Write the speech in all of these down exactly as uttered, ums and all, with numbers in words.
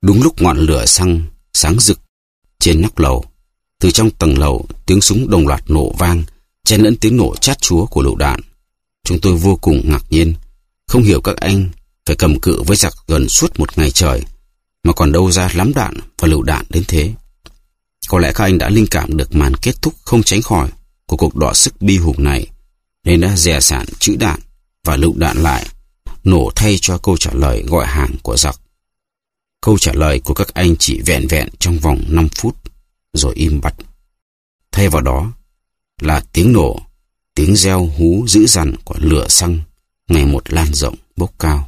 Đúng lúc ngọn lửa xăng sáng rực trên nóc lầu, từ trong tầng lầu tiếng súng đồng loạt nổ vang, chen lẫn tiếng nổ chát chúa của lựu đạn. Chúng tôi vô cùng ngạc nhiên, không hiểu các anh phải cầm cự với giặc gần suốt một ngày trời mà còn đâu ra lắm đạn và lựu đạn đến thế. Có lẽ các anh đã linh cảm được màn kết thúc không tránh khỏi của cuộc đọ sức bi hùng này, nên đã dè sạn trữ đạn và lựu đạn lại, nổ thay cho câu trả lời gọi hàng của giặc. Câu trả lời của các anh chỉ vẹn vẹn trong vòng năm phút, rồi im bặt. Thay vào đó là tiếng nổ, tiếng reo hú dữ dằn của lửa xăng ngày một lan rộng bốc cao.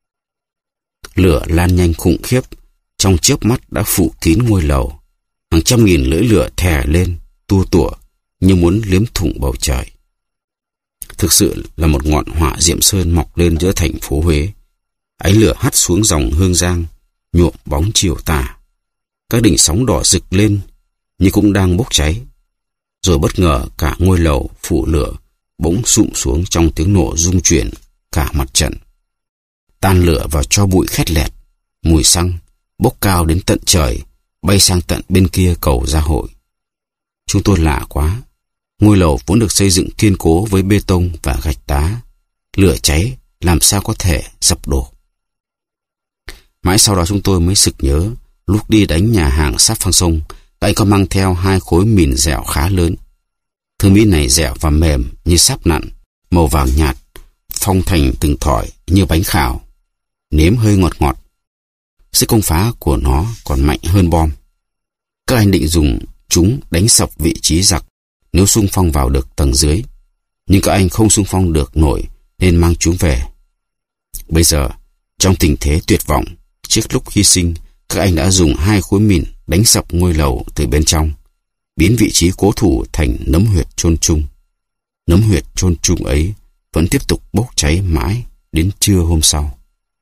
Lửa lan nhanh khủng khiếp, trong chớp mắt đã phủ kín ngôi lầu. Hàng trăm nghìn lưỡi lửa thè lên, tua tủa như muốn liếm thủng bầu trời. Thực sự là một ngọn hỏa diệm sơn mọc lên giữa thành phố Huế. Ánh lửa hắt xuống dòng Hương Giang, nhuộm bóng chiều tà. Các đỉnh sóng đỏ rực lên như cũng đang bốc cháy. Rồi bất ngờ cả ngôi lầu phủ lửa bỗng sụm xuống trong tiếng nổ rung chuyển cả mặt trận. Tan lửa vào tro bụi khét lẹt, mùi xăng bốc cao đến tận trời, bay sang tận bên kia cầu Gia Hội. Chúng tôi lạ quá. Ngôi lầu vốn được xây dựng kiên cố với bê tông và gạch đá. Lửa cháy làm sao có thể dập đổ. Mãi sau đó chúng tôi mới sực nhớ, lúc đi đánh nhà hàng sát Phang Sông, anh có mang theo hai khối mìn dẻo khá lớn. Thứ mìn này dẻo và mềm như sáp nặn, màu vàng nhạt, phong thành từng thỏi như bánh khảo, nếm hơi ngọt ngọt. Sức công phá của nó còn mạnh hơn bom. Các anh định dùng chúng đánh sập vị trí giặc nếu xung phong vào được tầng dưới, nhưng các anh không xung phong được nổi nên mang chúng về. Bây giờ, trong tình thế tuyệt vọng, trước lúc hy sinh, các anh đã dùng hai khối mìn đánh sập ngôi lầu từ bên trong, biến vị trí cố thủ thành nấm huyệt chôn chung. Nấm huyệt chôn chung ấy vẫn tiếp tục bốc cháy mãi đến trưa hôm sau.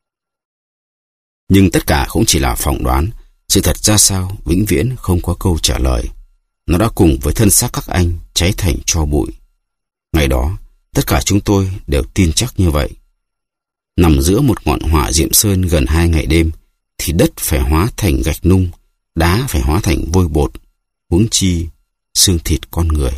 Nhưng tất cả cũng chỉ là phỏng đoán. Sự thật ra sao vĩnh viễn không có câu trả lời. Nó đã cùng với thân xác các anh cháy thành tro bụi. Ngày đó, tất cả chúng tôi đều tin chắc như vậy. Nằm giữa một ngọn hỏa diệm sơn gần hai ngày đêm, thì đất phải hóa thành gạch nung, đá phải hóa thành vôi bột, huống chi xương thịt con người.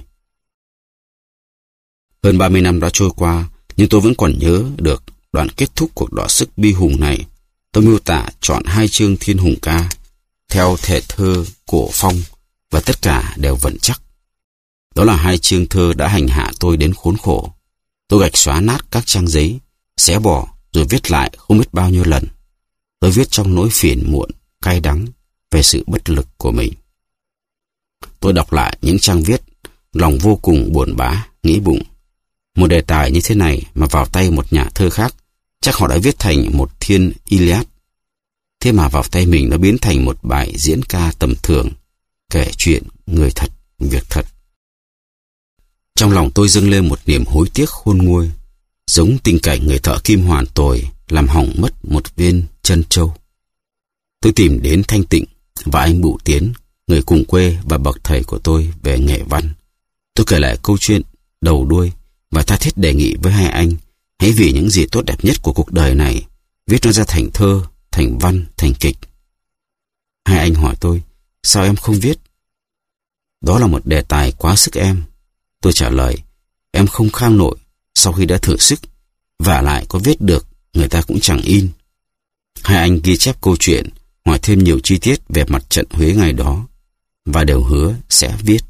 Hơn ba mươi năm đã trôi qua, nhưng tôi vẫn còn nhớ được đoạn kết thúc cuộc đọ sức bi hùng này. Tôi miêu tả chọn hai chương Thiên Hùng Ca theo thể thơ cổ phong, và tất cả đều vững chắc. Đó là hai chương thơ đã hành hạ tôi đến khốn khổ. Tôi gạch xóa nát các trang giấy, xé bỏ rồi viết lại không biết bao nhiêu lần. Tôi viết trong nỗi phiền muộn, cay đắng về sự bất lực của mình. Tôi đọc lại những trang viết, lòng vô cùng buồn bã, nghĩ bụng. Một đề tài như thế này mà vào tay một nhà thơ khác, chắc họ đã viết thành một thiên Iliad. Thế mà vào tay mình nó biến thành một bài diễn ca tầm thường, kể chuyện người thật, việc thật. Trong lòng tôi dâng lên một niềm hối tiếc khôn nguôi, giống tình cảnh người thợ kim hoàn tồi làm hỏng mất một viên chân trâu. Tôi tìm đến Thanh Tịnh và anh Bửu Tiến, người cùng quê và bậc thầy của tôi về nghệ văn. Tôi kể lại câu chuyện đầu đuôi và tha thiết đề nghị với hai anh hãy vì những gì tốt đẹp nhất của cuộc đời này viết nó ra thành thơ, thành văn, thành kịch. Hai anh hỏi tôi, sao em không viết? Đó là một đề tài quá sức em. Tôi trả lời, em không kham nổi sau khi đã thử sức, vả lại có viết được người ta cũng chẳng in. Hai anh ghi chép câu chuyện, hỏi thêm nhiều chi tiết về mặt trận Huế ngày đó, và đều hứa sẽ viết.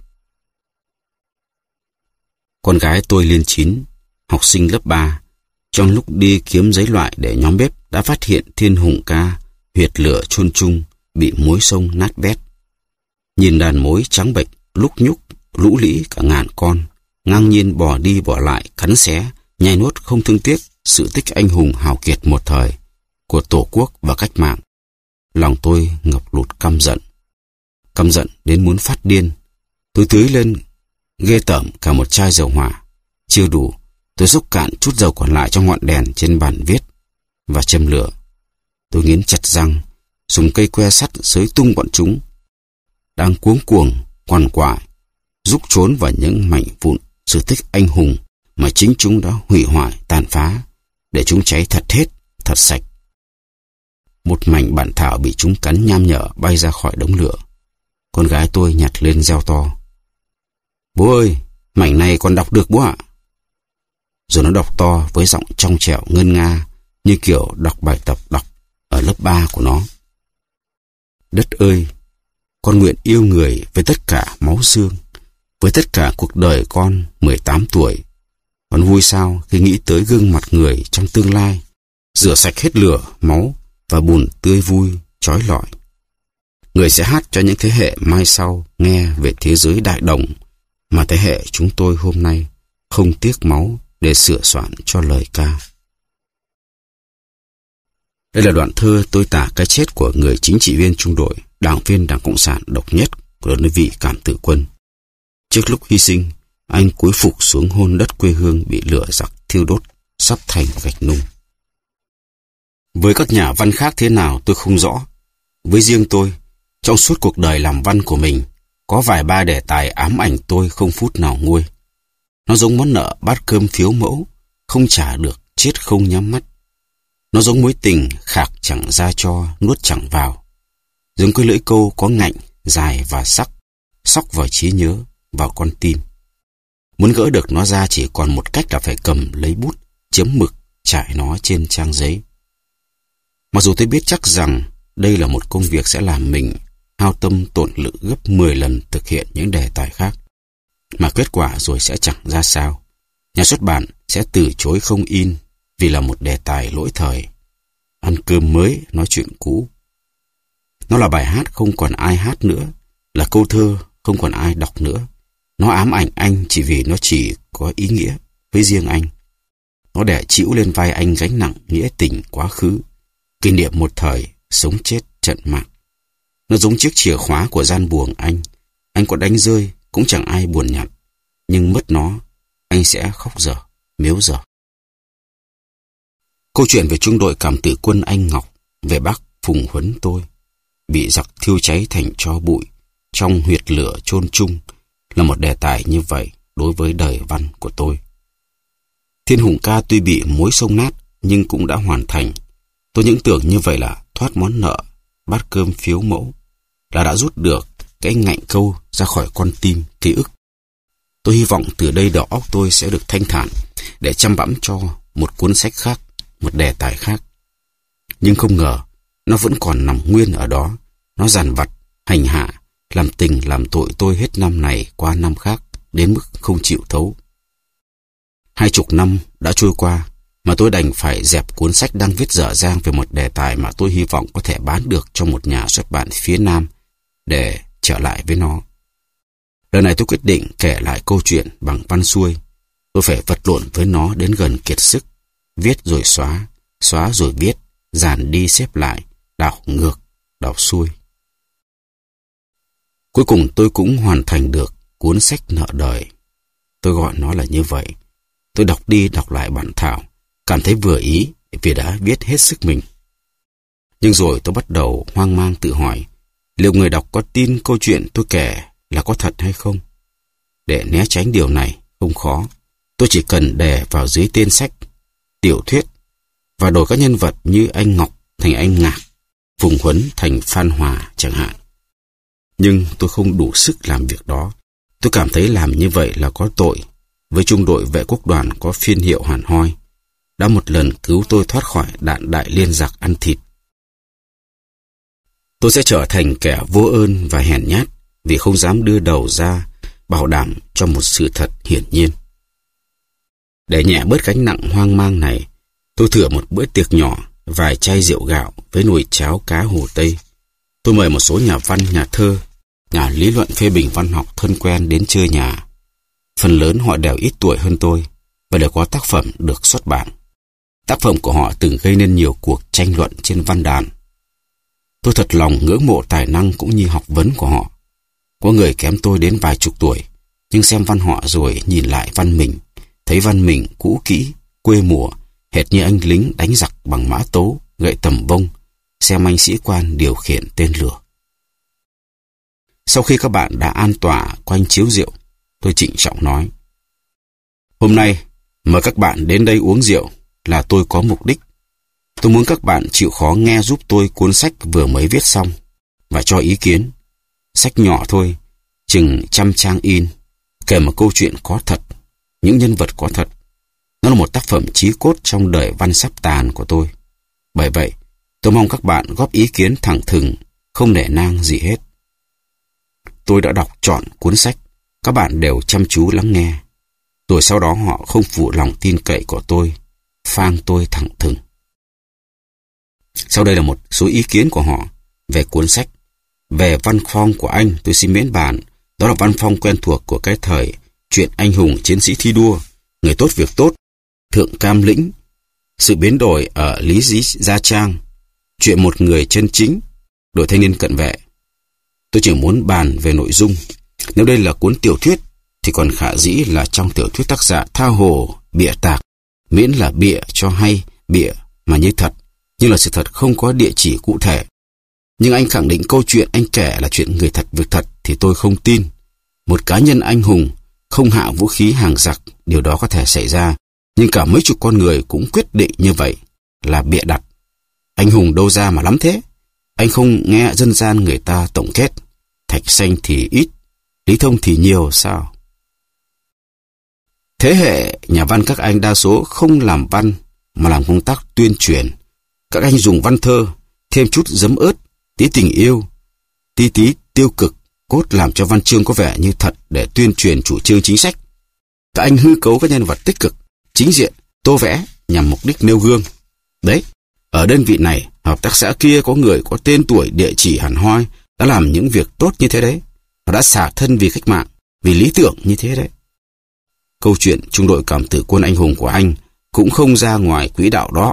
Con gái tôi lên chín, học sinh lớp ba, trong lúc đi kiếm giấy loại để nhóm bếp đã phát hiện Thiên Hùng Ca, huyệt lửa chôn chung, bị mối sông nát bét. Nhìn đàn mối trắng bệch, lúc nhúc, lũ lĩ cả ngàn con, ngang nhiên bỏ đi bỏ lại, cắn xé, nhai nuốt không thương tiếc sự tích anh hùng hào kiệt một thời của Tổ quốc và cách mạng. Lòng tôi ngập lụt căm giận. Căm giận đến muốn phát điên. Tôi tưới lên ghê tởm cả một chai dầu hỏa. Chưa đủ, tôi xúc cạn chút dầu còn lại trong ngọn đèn trên bàn viết và châm lửa. Tôi nghiến chặt răng, dùng cây que sắt xới tung bọn chúng đang cuống cuồng, quằn quại, rúc trốn vào những mảnh vụn sự tích anh hùng mà chính chúng đã hủy hoại tàn phá, để chúng cháy thật hết, thật sạch. Một mảnh bản thảo bị chúng cắn nham nhở bay ra khỏi đống lửa. Con gái tôi nhặt lên reo to: "Bố ơi, mảnh này còn đọc được bố ạ." Rồi nó đọc to với giọng trong trẻo ngân nga, như kiểu đọc bài tập đọc ở lớp ba của nó: "Đất ơi, con nguyện yêu người với tất cả máu xương, với tất cả cuộc đời con mười tám tuổi. Con vui sao khi nghĩ tới gương mặt người trong tương lai, rửa sạch hết lửa, máu và bùn tươi vui, trói lọi. Người sẽ hát cho những thế hệ mai sau nghe về thế giới đại đồng mà thế hệ chúng tôi hôm nay không tiếc máu để sửa soạn cho lời ca." Đây là đoạn thơ tôi tả cái chết của người chính trị viên trung đội, đảng viên Đảng Cộng sản độc nhất của đơn vị Cảm Tử Quân. Trước lúc hy sinh, anh cúi phục xuống hôn đất quê hương bị lửa giặc thiêu đốt, sắp thành gạch nung. Với các nhà văn khác thế nào tôi không rõ. Với riêng tôi, trong suốt cuộc đời làm văn của mình, có vài ba đề tài ám ảnh tôi không phút nào nguôi. Nó giống món nợ bát cơm phiếu mẫu, không trả được, chết không nhắm mắt. Nó giống mối tình khạc chẳng ra cho, nuốt chẳng vào. Giống cái lưỡi câu có ngạnh, dài và sắc, xóc vào trí nhớ, vào con tim. Muốn gỡ được nó ra chỉ còn một cách là phải cầm lấy bút, chấm mực, trải nó trên trang giấy. Mặc dù tôi biết chắc rằng đây là một công việc sẽ làm mình hao tâm tổn lực gấp mười lần thực hiện những đề tài khác, mà kết quả rồi sẽ chẳng ra sao. Nhà xuất bản sẽ từ chối không in vì là một đề tài lỗi thời. Ăn cơm mới, nói chuyện cũ. Nó là bài hát không còn ai hát nữa, là câu thơ không còn ai đọc nữa. Nó ám ảnh anh chỉ vì nó chỉ có ý nghĩa với riêng anh. Nó đè chịu lên vai anh gánh nặng nghĩa tình quá khứ, kỷ niệm một thời sống chết trận mạc. Nó giống chiếc chìa khóa của gian buồng anh. Anh có đánh rơi cũng chẳng ai buồn nhặt, nhưng mất nó, anh sẽ khóc dở, mếu dở. Câu chuyện về trung đội Cảm Tử Quân anh Ngọc, về bác Phùng Huấn tôi, bị giặc thiêu cháy thành tro bụi trong huyệt lửa chôn chung, là một đề tài như vậy đối với đời văn của tôi. Thiên Hùng ca tuy bị mối sông nát nhưng cũng đã hoàn thành. Tôi những tưởng như vậy là thoát món nợ bát cơm phiếu mẫu, là đã rút được cái ngạnh câu ra khỏi con tim ký ức. Tôi hy vọng từ đây đầu óc tôi sẽ được thanh thản để chăm bẵm cho một cuốn sách khác, một đề tài khác. Nhưng không ngờ nó vẫn còn nằm nguyên ở đó. Nó dằn vặt, hành hạ, làm tình làm tội tôi hết năm này qua năm khác, đến mức không chịu thấu. Hai chục năm đã trôi qua mà tôi đành phải dẹp cuốn sách đang viết dở dang về một đề tài mà tôi hy vọng có thể bán được cho một nhà xuất bản phía Nam để trở lại với nó. Lần này tôi quyết định kể lại câu chuyện bằng văn xuôi. Tôi phải vật lộn với nó đến gần kiệt sức, viết rồi xóa, xóa rồi viết, dàn đi xếp lại, đảo ngược, đảo xuôi. Cuối cùng tôi cũng hoàn thành được cuốn sách nợ đời. Tôi gọi nó là như vậy. Tôi đọc đi đọc lại bản thảo, cảm thấy vừa ý vì đã viết hết sức mình. Nhưng rồi tôi bắt đầu hoang mang tự hỏi, liệu người đọc có tin câu chuyện tôi kể là có thật hay không? Để né tránh điều này không khó. Tôi chỉ cần đề vào dưới tên sách, tiểu thuyết, và đổi các nhân vật như anh Ngọc thành anh Ngạc, Phùng Huấn thành Phan Hòa chẳng hạn. Nhưng tôi không đủ sức làm việc đó. Tôi cảm thấy làm như vậy là có tội với trung đội vệ quốc đoàn có phiên hiệu hàn hoi, đã một lần cứu tôi thoát khỏi đạn đại liên giặc ăn thịt. Tôi sẽ trở thành kẻ vô ơn và hèn nhát vì không dám đưa đầu ra bảo đảm cho một sự thật hiển nhiên. Để nhẹ bớt gánh nặng hoang mang này, tôi thử một bữa tiệc nhỏ, vài chai rượu gạo với nồi cháo cá Hồ Tây. Tôi mời một số nhà văn, nhà thơ, nhà lý luận phê bình văn học thân quen đến chơi nhà. Phần lớn họ đều ít tuổi hơn tôi và đều có tác phẩm được xuất bản. Tác phẩm của họ từng gây nên nhiều cuộc tranh luận trên văn đàn. Tôi thật lòng ngưỡng mộ tài năng cũng như học vấn của họ. Có người kém tôi đến vài chục tuổi, nhưng xem văn họ rồi nhìn lại văn mình, thấy văn mình cũ kỹ, quê mùa, hệt như anh lính đánh giặc bằng mã tấu, gậy tầm vông, xem anh sĩ quan điều khiển tên lửa. Sau khi các bạn đã an tọa quanh chiếu rượu, tôi trịnh trọng nói: hôm nay mời các bạn đến đây uống rượu là tôi có mục đích. Tôi muốn các bạn chịu khó nghe giúp tôi cuốn sách vừa mới viết xong và cho ý kiến. Sách nhỏ thôi, chừng trăm trang in, kể một câu chuyện có thật, những nhân vật có thật. Nó là một tác phẩm chí cốt trong đời văn sắp tàn của tôi. Bởi vậy, tôi mong các bạn góp ý kiến thẳng thừng, không nể nang gì hết. Tôi đã đọc trọn cuốn sách, các bạn đều chăm chú lắng nghe. Rồi sau đó họ không phụ lòng tin cậy của tôi, phang tôi thẳng thừng. Sau đây là một số ý kiến của họ về cuốn sách. Về văn phong của anh, tôi xin miễn bàn. Đó là văn phong quen thuộc của cái thời chuyện anh hùng chiến sĩ thi đua, người tốt việc tốt, thượng cam lĩnh, sự biến đổi ở Lý Gia Trang, chuyện một người chân chính, đội thanh niên cận vệ. Tôi chỉ muốn bàn về nội dung. Nếu đây là cuốn tiểu thuyết, thì còn khả dĩ là trong tiểu thuyết tác giả tha hồ, bịa tạc, miễn là bịa cho hay, bịa mà như thật, nhưng là sự thật không có địa chỉ cụ thể. Nhưng anh khẳng định câu chuyện anh kể là chuyện người thật việc thật thì tôi không tin. Một cá nhân anh hùng không hạ vũ khí hàng giặc, điều đó có thể xảy ra, nhưng cả mấy chục con người cũng quyết định như vậy là bịa đặt. Anh hùng đâu ra mà lắm thế? Anh không nghe dân gian người ta tổng kết, thạch xanh thì ít, lý thông thì nhiều sao? Thế hệ nhà văn các anh đa số không làm văn mà làm công tác tuyên truyền. Các anh dùng văn thơ, thêm chút giấm ớt, tí tình yêu, tí tí tiêu cực, cốt làm cho văn chương có vẻ như thật để tuyên truyền chủ trương chính sách. Các anh hư cấu các nhân vật tích cực, chính diện, tô vẽ nhằm mục đích nêu gương. Đấy, ở đơn vị này, hợp tác xã kia có người có tên tuổi địa chỉ hẳn hoi, đã làm những việc tốt như thế đấy. Họ đã xả thân vì cách mạng, vì lý tưởng như thế đấy. Câu chuyện trung đội cảm tử quân anh hùng của anh cũng không ra ngoài quỹ đạo đó.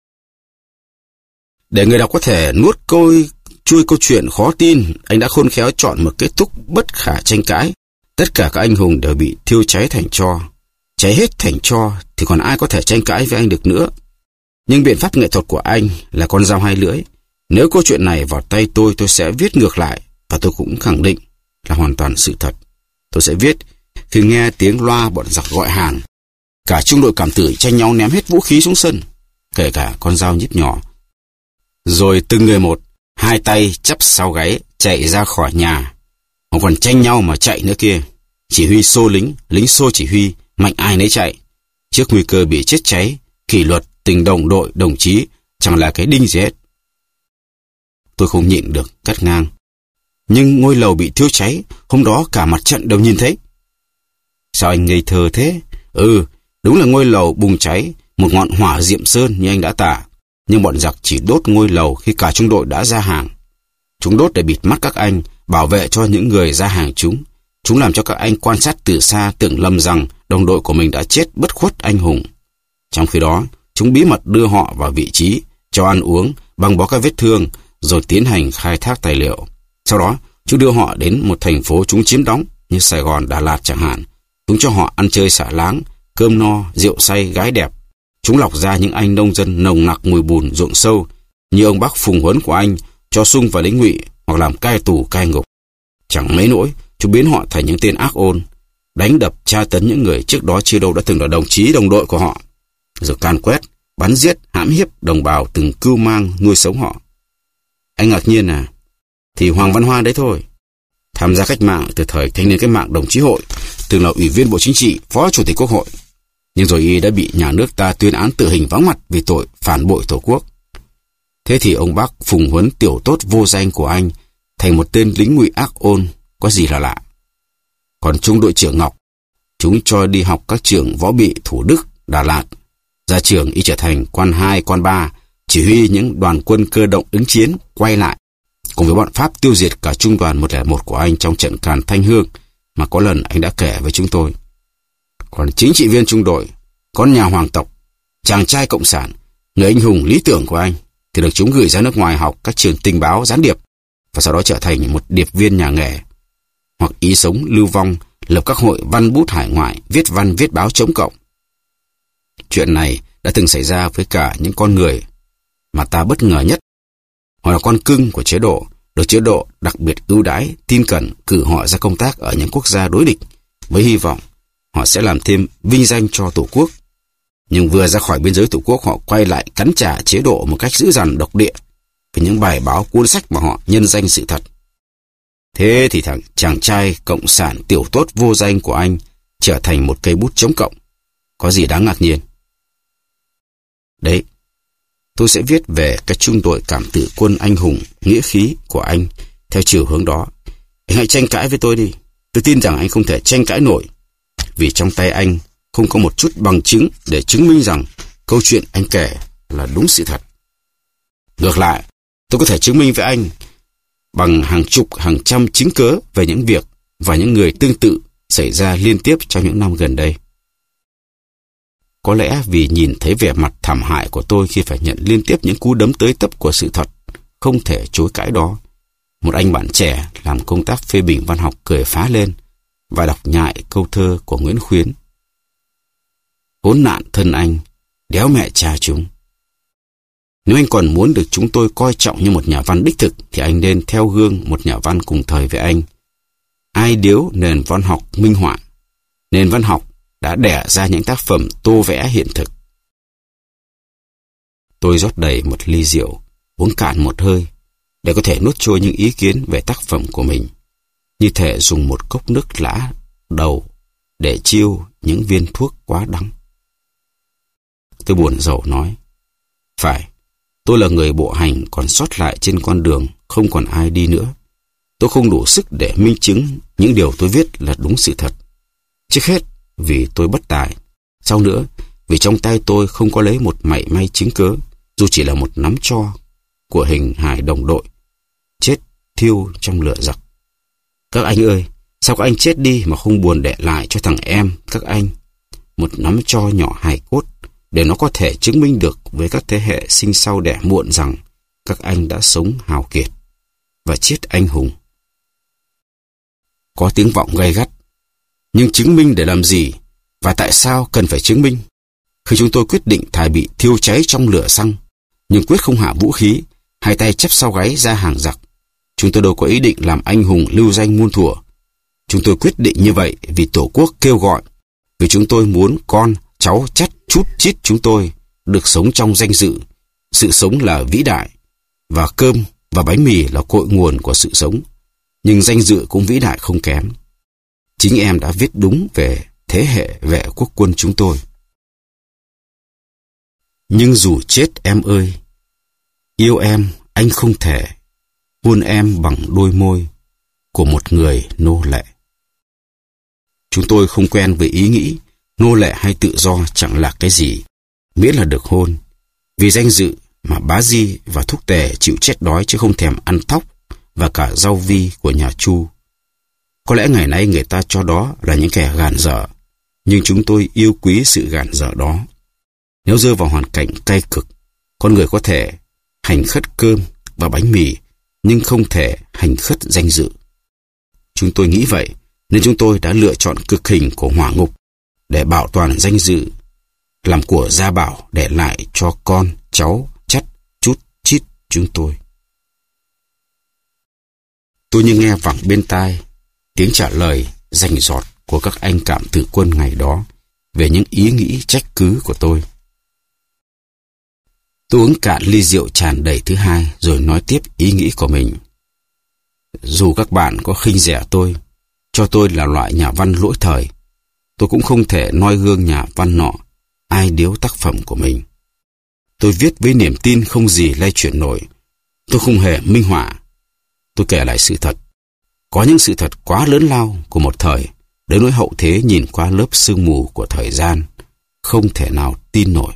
Để người đọc có thể nuốt côi chui câu chuyện khó tin, anh đã khôn khéo chọn một kết thúc bất khả tranh cãi. Tất cả các anh hùng đều bị thiêu cháy thành tro. Cháy hết thành tro thì còn ai có thể tranh cãi với anh được nữa. Nhưng biện pháp nghệ thuật của anh là con dao hai lưỡi. Nếu câu chuyện này vào tay tôi, tôi sẽ viết ngược lại, và tôi cũng khẳng định là hoàn toàn sự thật. Tôi sẽ viết khi nghe tiếng loa bọn giặc gọi hàng. Cả trung đội cảm tử tranh nhau ném hết vũ khí xuống sân, kể cả con dao nhíp nhỏ. Rồi từng người một, hai tay chắp sau gáy chạy ra khỏi nhà. Họ còn tranh nhau mà chạy nữa kia. Chỉ huy xô lính, lính xô chỉ huy, mạnh ai nấy chạy. Trước nguy cơ bị chết cháy, kỷ luật, tình đồng đội, đồng chí chẳng là cái đinh gì hết. Tôi không nhịn được cắt ngang. Nhưng ngôi lầu bị thiêu cháy, hôm đó cả mặt trận đều nhìn thấy. Sao anh ngây thơ thế? Ừ, đúng là ngôi lầu bùng cháy, một ngọn hỏa diệm sơn như anh đã tả. Nhưng bọn giặc chỉ đốt ngôi lầu khi cả trung đội đã ra hàng. Chúng đốt để bịt mắt các anh, bảo vệ cho những người ra hàng chúng. Chúng làm cho các anh quan sát từ xa tưởng lầm rằng đồng đội của mình đã chết bất khuất anh hùng. Trong khi đó, chúng bí mật đưa họ vào vị trí, cho ăn uống, băng bó các vết thương, rồi tiến hành khai thác tài liệu. Sau đó, chúng đưa họ đến một thành phố chúng chiếm đóng, như Sài Gòn, Đà Lạt chẳng hạn. Chúng cho họ ăn chơi xả láng, cơm no, rượu say, gái đẹp. Chúng lọc ra những anh nông dân nồng nặc mùi bùn ruộng sâu, như ông bác Phùng Huấn của anh, cho sung vào lính ngụy hoặc làm cai tù cai ngục. Chẳng mấy nỗi, chúng biến họ thành những tên ác ôn, đánh đập tra tấn những người trước đó chưa đâu đã từng là đồng chí đồng đội của họ, rồi can quét, bắn giết, hãm hiếp đồng bào từng cưu mang nuôi sống họ. Anh ngạc nhiên à? Thì Hoàng Văn Hoa đấy thôi. Tham gia cách mạng từ thời thanh niên cách mạng đồng chí hội, từng là ủy viên Bộ Chính trị, phó chủ tịch Quốc hội. Nhưng rồi y đã bị nhà nước ta tuyên án tử hình vắng mặt vì tội phản bội Tổ quốc. Thế thì ông bác Phùng Huấn tiểu tốt vô danh của anh thành một tên lính ngụy ác ôn, có gì là lạ. Còn trung đội trưởng Ngọc, chúng cho đi học các trường võ bị Thủ Đức, Đà Lạt. Ra trường y trở thành quan hai, quan ba, chỉ huy những đoàn quân cơ động ứng chiến, quay lại cùng với bọn Pháp tiêu diệt cả trung đoàn một không một của anh trong trận Càn Thanh Hương mà có lần anh đã kể với chúng tôi. Còn chính trị viên trung đội, con nhà hoàng tộc, chàng trai cộng sản, người anh hùng lý tưởng của anh, thì được chúng gửi ra nước ngoài học các trường tình báo gián điệp và sau đó trở thành một điệp viên nhà nghề, hoặc ý sống lưu vong, lập các hội văn bút hải ngoại, viết văn viết báo chống cộng. Chuyện này đã từng xảy ra với cả những con người mà ta bất ngờ nhất. Họ là con cưng của chế độ, được chế độ đặc biệt ưu đãi, tin cẩn cử họ ra công tác ở những quốc gia đối địch với hy vọng họ sẽ làm thêm vinh danh cho Tổ quốc. Nhưng vừa ra khỏi biên giới Tổ quốc, họ quay lại cắn trả chế độ một cách dữ dằn độc địa với những bài báo cuốn sách mà họ nhân danh sự thật. Thế thì thằng chàng trai cộng sản tiểu tốt vô danh của anh trở thành một cây bút chống cộng. Có gì đáng ngạc nhiên? Đấy, tôi sẽ viết về cái trung đội cảm tử quân anh hùng, nghĩa khí của anh theo chiều hướng đó. Anh hãy tranh cãi với tôi đi. Tôi tin rằng anh không thể tranh cãi nổi, vì trong tay anh không có một chút bằng chứng để chứng minh rằng câu chuyện anh kể là đúng sự thật. Ngược lại, tôi có thể chứng minh với anh bằng hàng chục, hàng trăm chứng cớ về những việc và những người tương tự xảy ra liên tiếp trong những năm gần đây. Có lẽ vì nhìn thấy vẻ mặt thảm hại của tôi khi phải nhận liên tiếp những cú đấm tới tấp của sự thật không thể chối cãi đó, một anh bạn trẻ làm công tác phê bình văn học cười phá lên và đọc nhại câu thơ của Nguyễn Khuyến: khốn nạn thân anh, đéo mẹ cha chúng. Nếu anh còn muốn được chúng tôi coi trọng như một nhà văn đích thực thì anh nên theo gương một nhà văn cùng thời với anh. Ai điếu nền văn học minh họa. Nền văn học đã đẻ ra những tác phẩm tô vẽ hiện thực. Tôi rót đầy một ly rượu, uống cạn một hơi để có thể nuốt trôi những ý kiến về tác phẩm của mình, như thể dùng một cốc nước lã đầu để chiêu những viên thuốc quá đắng. Tôi buồn rầu nói: phải, tôi là người bộ hành còn sót lại trên con đường không còn ai đi nữa. Tôi không đủ sức để minh chứng những điều tôi viết là đúng sự thật. Trước hết vì tôi bất tài, sau nữa vì trong tay tôi không có lấy một mảy may chứng cớ, dù chỉ là một nắm tro của hình hài đồng đội chết thiêu trong lửa giặc. Các anh ơi, sao các anh chết đi mà không buồn để lại cho thằng em các anh một nắm tro nhỏ hài cốt, để nó có thể chứng minh được với các thế hệ sinh sau đẻ muộn rằng các anh đã sống hào kiệt và chết anh hùng. Có tiếng vọng gay gắt: nhưng chứng minh để làm gì, và tại sao cần phải chứng minh? Khi chúng tôi quyết định thà bị thiêu cháy trong lửa xăng, nhưng quyết không hạ vũ khí, hai tay chắp sau gáy ra hàng giặc. Chúng tôi đâu có ý định làm anh hùng lưu danh muôn thuở. Chúng tôi quyết định như vậy vì Tổ quốc kêu gọi, vì chúng tôi muốn con, cháu, chắt, chút, chít chúng tôi được sống trong danh dự. Sự sống là vĩ đại, và cơm và bánh mì là cội nguồn của sự sống. Nhưng danh dự cũng vĩ đại không kém. Chính em đã viết đúng về thế hệ vệ quốc quân chúng tôi. Nhưng dù chết em ơi, yêu em anh không thể hôn em bằng đôi môi của một người nô lệ. Chúng tôi không quen với ý nghĩ nô lệ hay tự do chẳng là cái gì, miễn là được hôn. Vì danh dự mà Bá Di và Thúc Tề chịu chết đói chứ không thèm ăn thóc và cả rau vi của nhà Chu. Có lẽ ngày nay người ta cho đó là những kẻ gàn dở, nhưng chúng tôi yêu quý sự gàn dở đó. Nếu rơi vào hoàn cảnh cay cực, con người có thể hành khất cơm và bánh mì, nhưng không thể hành khất danh dự. Chúng tôi nghĩ vậy, nên chúng tôi đã lựa chọn cực hình của hỏa ngục để bảo toàn danh dự, làm của gia bảo để lại cho con, cháu, chắt, chút, chít chúng tôi. Tôi như nghe vẳng bên tai tiếng trả lời rành rọt của các anh cảm tử quân ngày đó về những ý nghĩ trách cứ của tôi. Tôi uống cạn ly rượu tràn đầy thứ hai rồi nói tiếp ý nghĩ của mình. Dù các bạn có khinh rẻ tôi, cho tôi là loại nhà văn lỗi thời, tôi cũng không thể noi gương nhà văn nọ ai điếu tác phẩm của mình. Tôi viết với niềm tin không gì lay chuyển nổi. Tôi không hề minh họa. Tôi kể lại sự thật. Có những sự thật quá lớn lao của một thời, đến nỗi hậu thế nhìn qua lớp sương mù của thời gian, không thể nào tin nổi.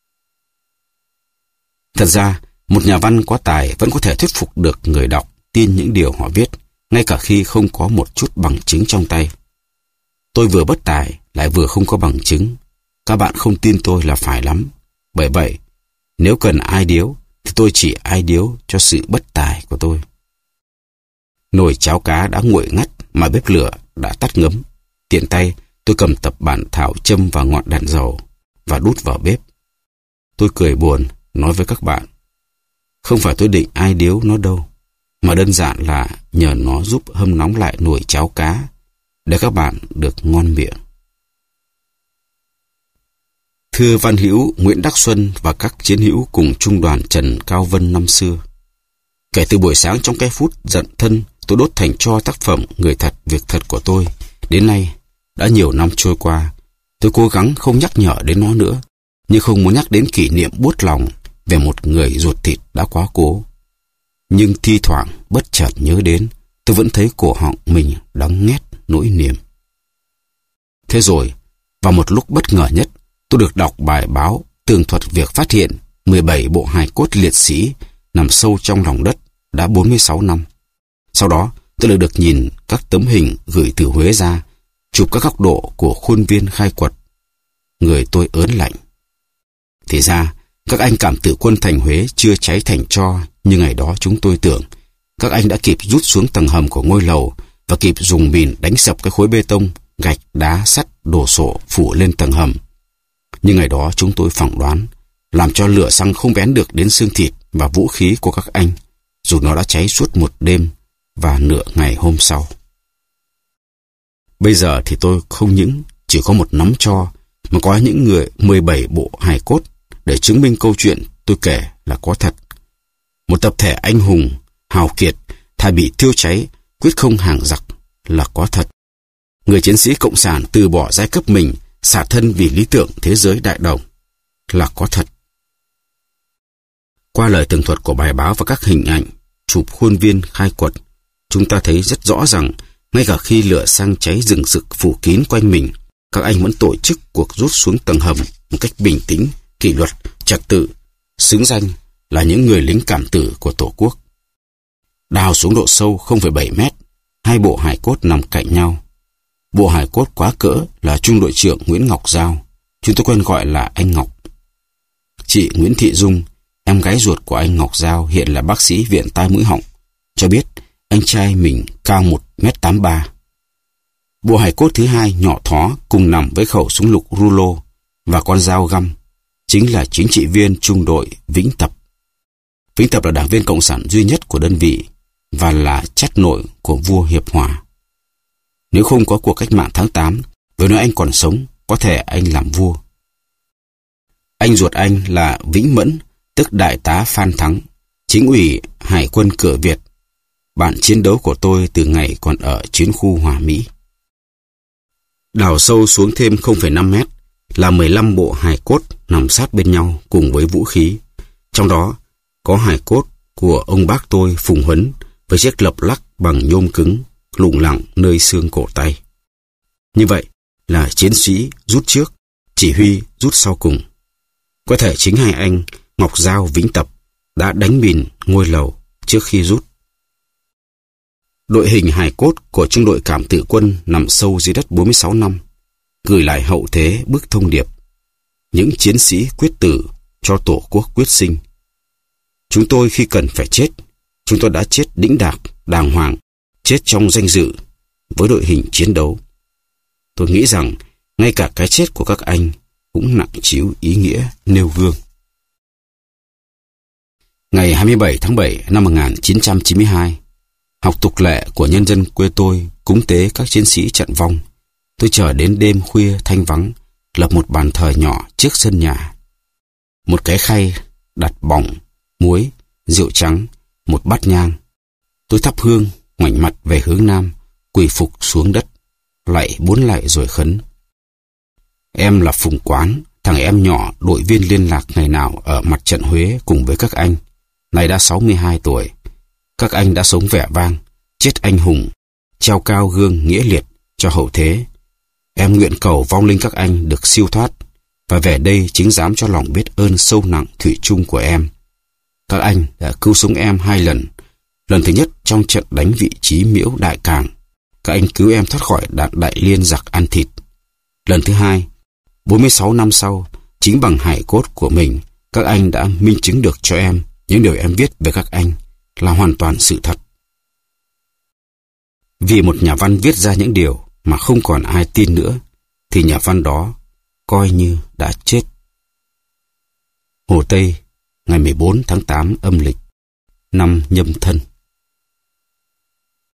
Thật ra, một nhà văn có tài vẫn có thể thuyết phục được người đọc tin những điều họ viết, ngay cả khi không có một chút bằng chứng trong tay. Tôi vừa bất tài, lại vừa không có bằng chứng. Các bạn không tin tôi là phải lắm. Bởi vậy, nếu cần ai điếu, thì tôi chỉ ai điếu cho sự bất tài của tôi. Nồi cháo cá đã nguội ngắt mà bếp lửa đã tắt ngấm. Tiện tay, tôi cầm tập bản thảo châm vào ngọn đèn dầu và đút vào bếp. Tôi cười buồn, nói với các bạn, không phải tôi định ai điếu nó đâu, mà đơn giản là nhờ nó giúp hâm nóng lại nồi cháo cá để các bạn được ngon miệng. thưa văn hữu Nguyễn Đắc Xuân và các chiến hữu cùng trung đoàn Trần Cao Vân năm xưa. Kể từ buổi sáng trong cái phút giận thân tôi đốt thành tro tác phẩm Người thật việc thật của tôi, đến nay đã nhiều năm trôi qua, tôi cố gắng không nhắc nhở đến nó nữa, nhưng không muốn nhắc đến kỷ niệm buốt lòng về một người ruột thịt đã quá cố. Nhưng thi thoảng bất chợt nhớ đến, tôi vẫn thấy cổ họng mình đắng nghét nỗi niềm. Thế rồi, vào một lúc bất ngờ nhất, tôi được đọc bài báo tường thuật việc phát hiện mười bảy bộ hài cốt liệt sĩ nằm sâu trong lòng đất đã bốn mươi sáu năm. Sau đó, tôi lại được nhìn các tấm hình gửi từ Huế ra, chụp các góc độ của khuôn viên khai quật. Người tôi ớn lạnh. Thì ra, các anh cảm tử quân thành Huế chưa cháy thành tro như ngày đó chúng tôi tưởng. Các anh đã kịp rút xuống tầng hầm của ngôi lầu và kịp dùng mìn đánh sập cái khối bê tông, gạch, đá, sắt, đổ sộ phủ lên tầng hầm. Nhưng ngày đó chúng tôi phỏng đoán, làm cho lửa xăng không bén được đến xương thịt và vũ khí của các anh, dù nó đã cháy suốt một đêm và nửa ngày hôm sau. Bây giờ thì tôi không những chỉ có một nắm tro, mà có những người mười bảy bộ hài cốt để chứng minh câu chuyện tôi kể là có thật. Một tập thể anh hùng, hào kiệt, thà bị thiêu cháy, quyết không hàng giặc là có thật. Người chiến sĩ cộng sản từ bỏ giai cấp mình, xả thân vì lý tưởng thế giới đại đồng là có thật. Qua lời tường thuật của bài báo và các hình ảnh chụp khuôn viên khai quật, chúng ta thấy rất rõ rằng ngay cả khi lửa xăng cháy rừng rực phủ kín quanh mình, các anh vẫn tổ chức cuộc rút xuống tầng hầm một cách bình tĩnh, kỷ luật, trật tự, xứng danh là những người lính cảm tử của Tổ quốc. Đào xuống độ sâu không phẩy bảy mét, hai bộ hài cốt nằm cạnh nhau. Bộ hài cốt quá cỡ là trung đội trưởng Nguyễn Ngọc Giao, chúng tôi quen gọi là anh Ngọc. Chị Nguyễn Thị Dung, em gái ruột của anh Ngọc Giao, hiện là bác sĩ viện tai mũi họng, cho biết anh trai mình cao một mét tám mươi ba. Bộ hài cốt thứ hai nhỏ thó cùng nằm với khẩu súng lục rulo và con dao găm, chính là chính trị viên trung đội Vĩnh Tập. Vĩnh Tập là đảng viên cộng sản duy nhất của đơn vị và là chắt nội của vua Hiệp Hòa. Nếu không có cuộc cách mạng tháng tám, với nói anh còn sống, có thể anh làm vua. Anh ruột anh là Vĩnh Mẫn, tức đại tá Phan Thắng, chính ủy Hải quân Cửa Việt, bạn chiến đấu của tôi từ ngày còn ở chiến khu Hòa Mỹ. Đào sâu xuống thêm không phẩy năm mét là mười lăm bộ hài cốt nằm sát bên nhau cùng với vũ khí. Trong đó có hài cốt của ông bác tôi Phùng Huấn với chiếc lộc lắc bằng nhôm cứng, lủng lẳng nơi xương cổ tay. Như vậy là chiến sĩ rút trước, chỉ huy rút sau cùng. Có thể chính hai anh Ngọc Giao, Vĩnh Tập đã đánh mìn ngôi lầu trước khi rút. Đội hình hài cốt của trung đội cảm tử quân nằm sâu dưới đất bốn mươi sáu năm, gửi lại hậu thế bức thông điệp: những chiến sĩ quyết tử cho Tổ quốc quyết sinh. Chúng tôi khi cần phải chết, chúng tôi đã chết đĩnh đạc, đàng hoàng, chết trong danh dự, với đội hình chiến đấu. Tôi nghĩ rằng ngay cả cái chết của các anh cũng nặng trĩu ý nghĩa nêu gương. Ngày hai mươi bảy tháng bảy năm một nghìn chín trăm chín mươi hai, học tục lệ của nhân dân quê tôi cúng tế các chiến sĩ trận vong. Tôi chờ đến đêm khuya thanh vắng, lập một bàn thờ nhỏ trước sân nhà. Một cái khay đặt bỏng, muối, rượu trắng, một bát nhang. Tôi thắp hương, ngoảnh mặt về hướng nam, quỳ phục xuống đất, lạy bốn lạy rồi khấn: em là Phùng Quán, thằng em nhỏ đội viên liên lạc ngày nào ở mặt trận Huế cùng với các anh, nay đã sáu mươi hai tuổi. Các anh đã sống vẻ vang, chết anh hùng, treo cao gương nghĩa liệt cho hậu thế. Em nguyện cầu vong linh các anh được siêu thoát và về đây chính dám cho lòng biết ơn sâu nặng thủy chung của em. Các anh đã cứu sống em hai lần. Lần thứ nhất trong trận đánh vị trí Miễu Đại Càng, các anh cứu em thoát khỏi đạn đại liên giặc ăn thịt. Lần thứ hai, bốn mươi sáu năm sau, chính bằng hài cốt của mình, các anh đã minh chứng được cho em những điều em viết về các anh là hoàn toàn sự thật. Vì một nhà văn viết ra những điều mà không còn ai tin nữa, thì nhà văn đó coi như đã chết. Hồ Tây, ngày mười bốn tháng tám âm lịch, năm Nhâm Thân.